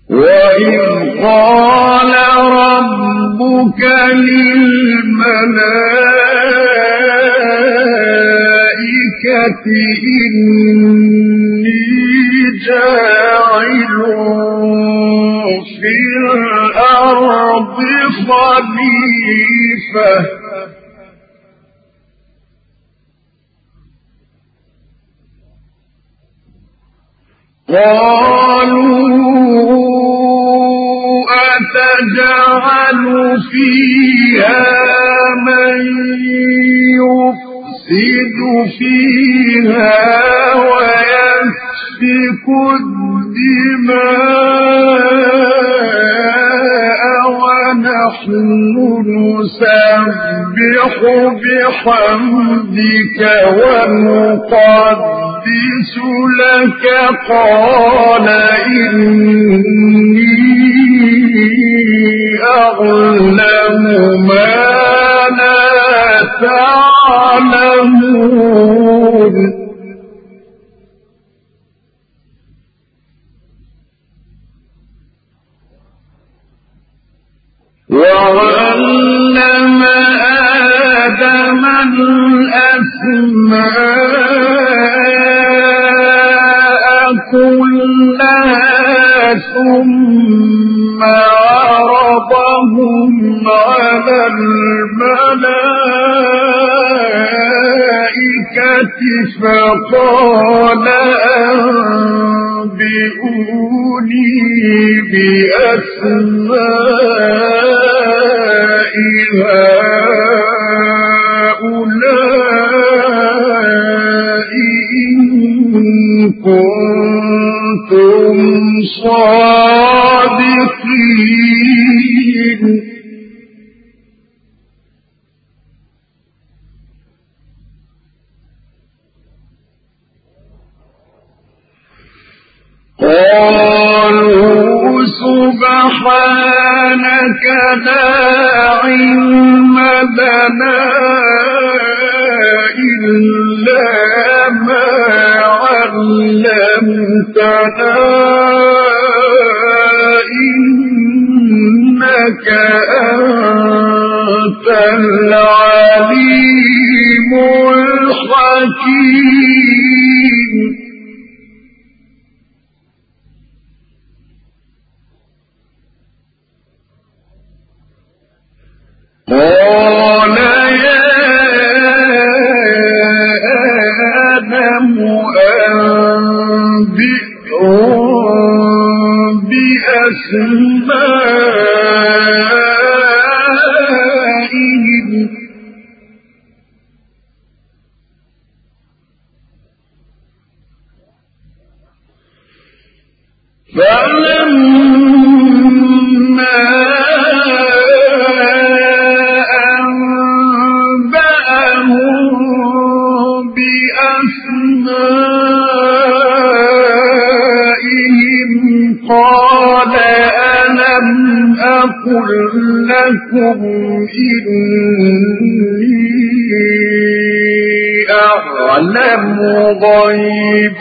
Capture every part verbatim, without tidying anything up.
وإذ قال ربك للملائكة إني جاعل في الأرض خليفة قالوا أتجعل فيها من يفسد فيها ويسفك الدماء ونحن نسبح بحمدك ونقدس لك قال إني أعلم ما لا تعلمون وعلم آدم الأسماء كلها ثم عرضهم على الملائكة فقال أنبئوني بأسماء هؤلاء إن كنتم صادقين قالوا سبحانك لا علم لنا إلا ما علمتنا إنك أنت العليم الحكيم قال يا آدم أنبئهم بأسمائهم فلما قال ألم أقل لكم إني أعلم غيب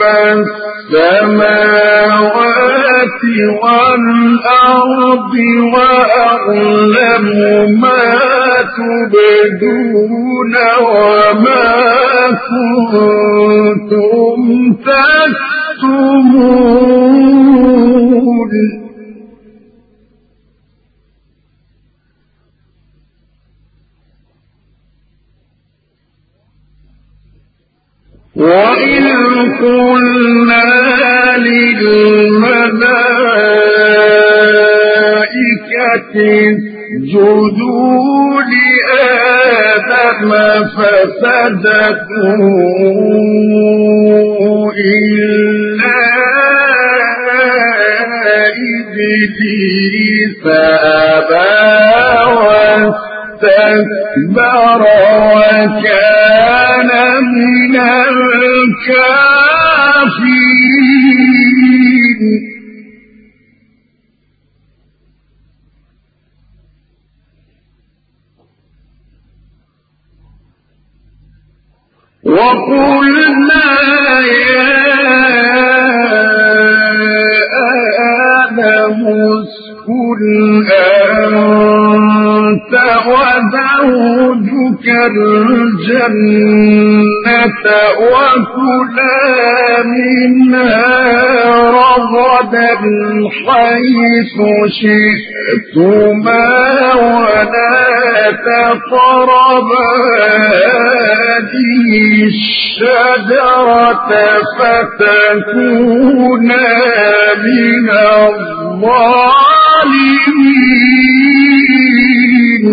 السماوات والأرض وأعلم ما تبدون وما كنتم تكتمون وإذ قلنا للملائكة اسجدوا لآدم فسجدوا إلا إبليس أبى واستكبر وكان من الكافرين وقلنا يا آدم اسكن أنت وزوجك الجنة وكلا منها رغدا حيث شئتما ولا تقربا هذه الشجرة فتكونا من الظالمين.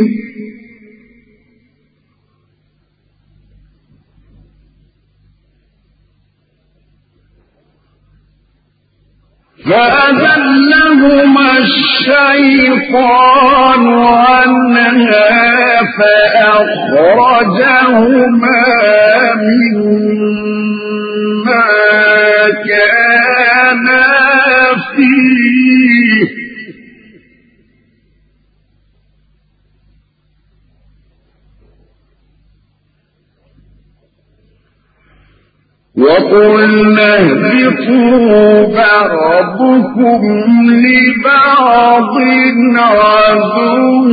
فأذلهما الشيطان عنها فأخرجهما مما كانا فيه وقلنا اهبطوا بعضكم لبعض عدو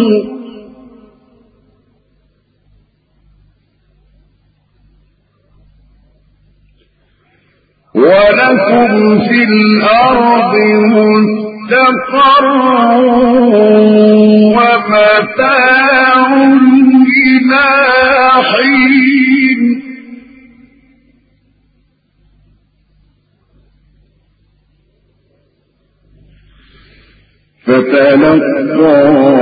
ولكم في الأرض مستقر ومتاع إلى حين. فتلقى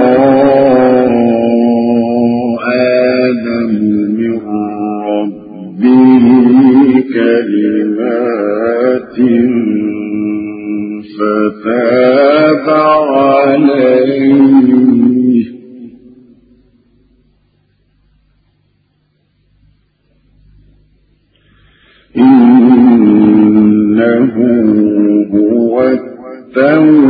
آدم من ربه كلمات فتاب عليه إنه هو التواب